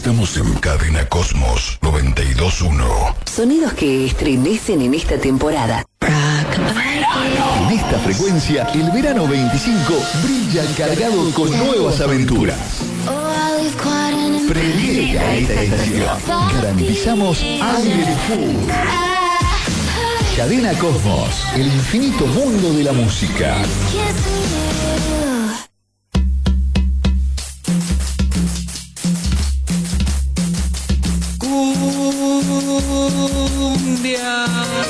Estamos en Cadena Cosmos 92.1. Sonidos que estremecen en esta temporada. En esta frecuencia, el verano 25 brilla cargado con nuevas aventuras. Prendete a esta estación. Garantizamos aire full. Cadena Cosmos, el infinito mundo de la música. Cumbia.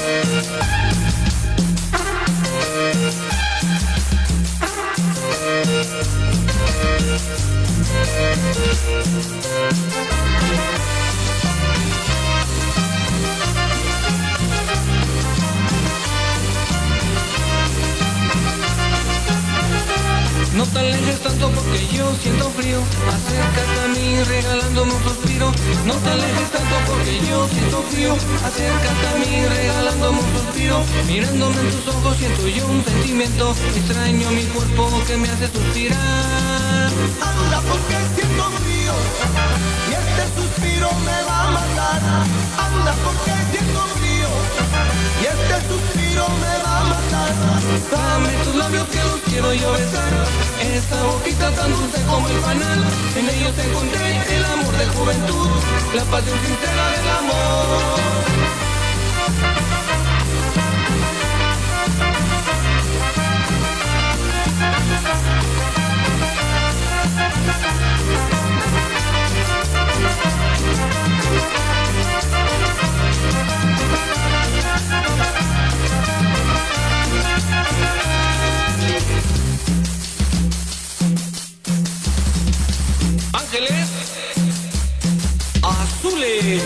No te alejes tanto porque yo siento frío. Acércate a mí regalándome un suspiro. No te alejes tanto porque yo siento frío. Acércate a mí regalándome un suspiro. Mirándome en tus ojos siento yo un sentimiento extraño a mi cuerpo que me hace suspirar. Anda porque siento frío y este suspiro me va a matar. Anda porque siento frío y este suspiro me va a matar. Dame tus labios que los quiero yo besar. Esta boquita tan dulce como el panal. En ellos encontré el amor de juventud, la pasión sincera del amor. Ángeles azules.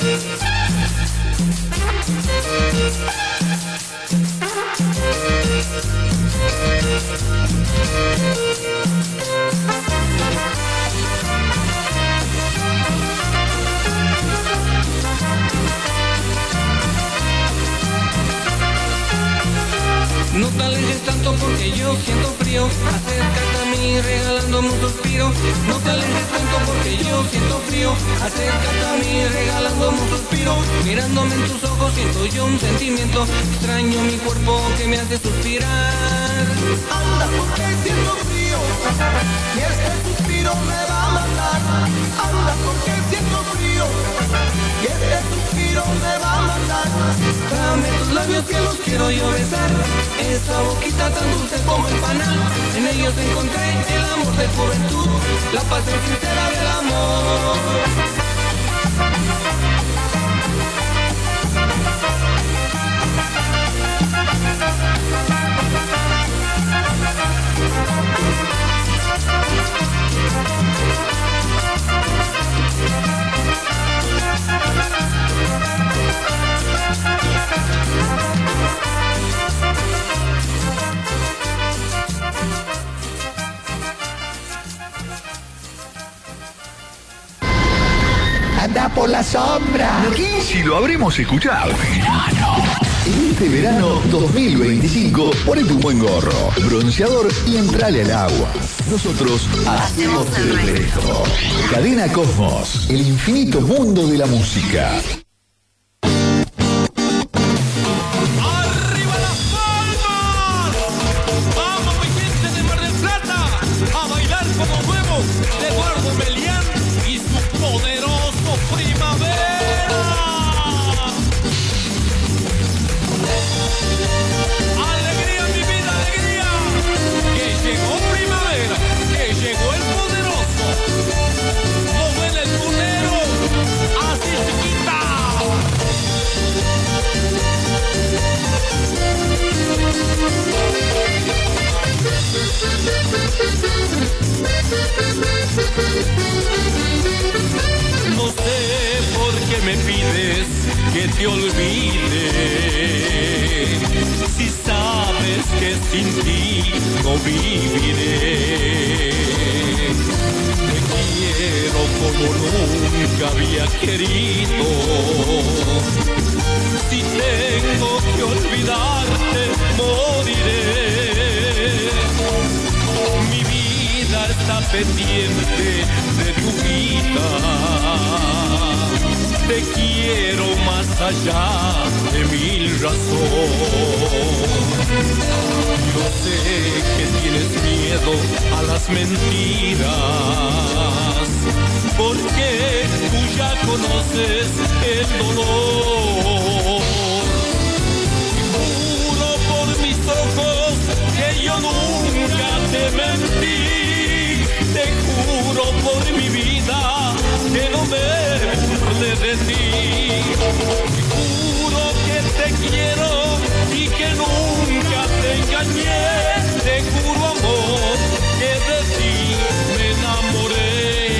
No te alejes tanto porque yo siento frío. Acércate a mí regalándome un suspiro. No te alejes tanto porque yo siento frío. Acércate a mí regalándome un suspiro. Mirándome en tus ojos siento yo un sentimiento extraño a mi cuerpo que me hace suspirar. Anda porque siento frío y este suspiro me va a matar. Anda porque siento frío y este suspiro me va a matar. Dame tus labios que los quiero yo besar. Esa boquita tan dulce como el panal. En ellos encontré el amor de juventud, la pasión sincera del amor. Anda por la sombra. Aquí sí lo habremos escuchado. En este verano 2025, ponete un buen gorro, bronceador y entrale al agua. Nosotros hacemos el resto. Cadena Cosmos, el infinito mundo de la música. ¡Arriba las palmas! ¡Vamos, mi gente de Mar del Plata! A bailar como nuevos de Eduardo Melián y su poderoso Primavera. ¡Alegría, mi vida, alegría! Que llegó Primavera, que llegó el poderoso. No duele el tunero, así chiquita. No sé por qué me pides que te olvide, si sabes que sin ti no viviré. Te quiero como nunca había querido. Si tengo que olvidarte, moriré. Mi vida está pendiente de tu vida. te quiero más allá de mil razones. Yo sé que tienes miedo a las mentiras, porque tú ya conoces el dolor. Juro por mis ojos que yo nunca te mentí. Te juro por mi vida que no me burle de ti. Juro que te quiero y que nunca te engañé. Te juro, amor, que de ti me enamoré.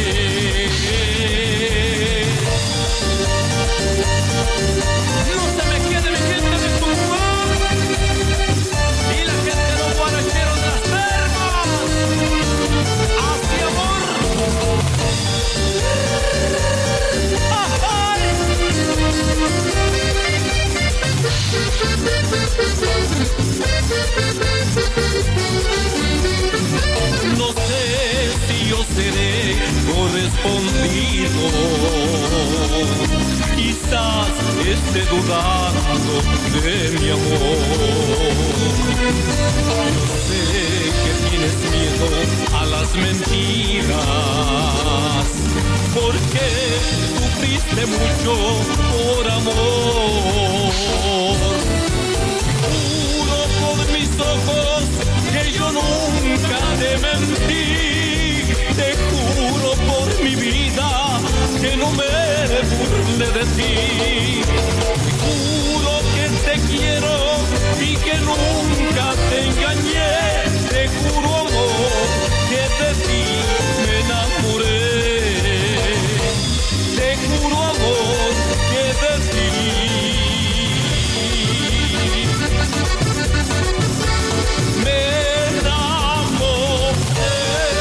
No se me quede mi gente de tu amor y la gente no va a hacer otras termas. Así, amor. No sé si yo seré correspondido, quizás esté dudando de mi amor. Yo sé que tienes miedo a las mentiras, porque sufriste mucho por amor. Juro por mis ojos que yo nunca te mentí. Te juro por mi vida que no me burle de ti. Juro que te quiero y que nunca te engañé. Te juro, amor, que de ti me enamoré. Te juro, amor, que de ti me enamoré.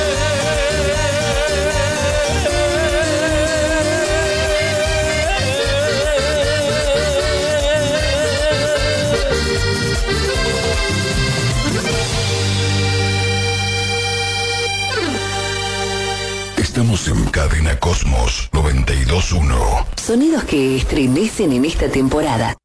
Estamos en Cadena Cosmos 92.1. Sonidos que estremecen en esta temporada.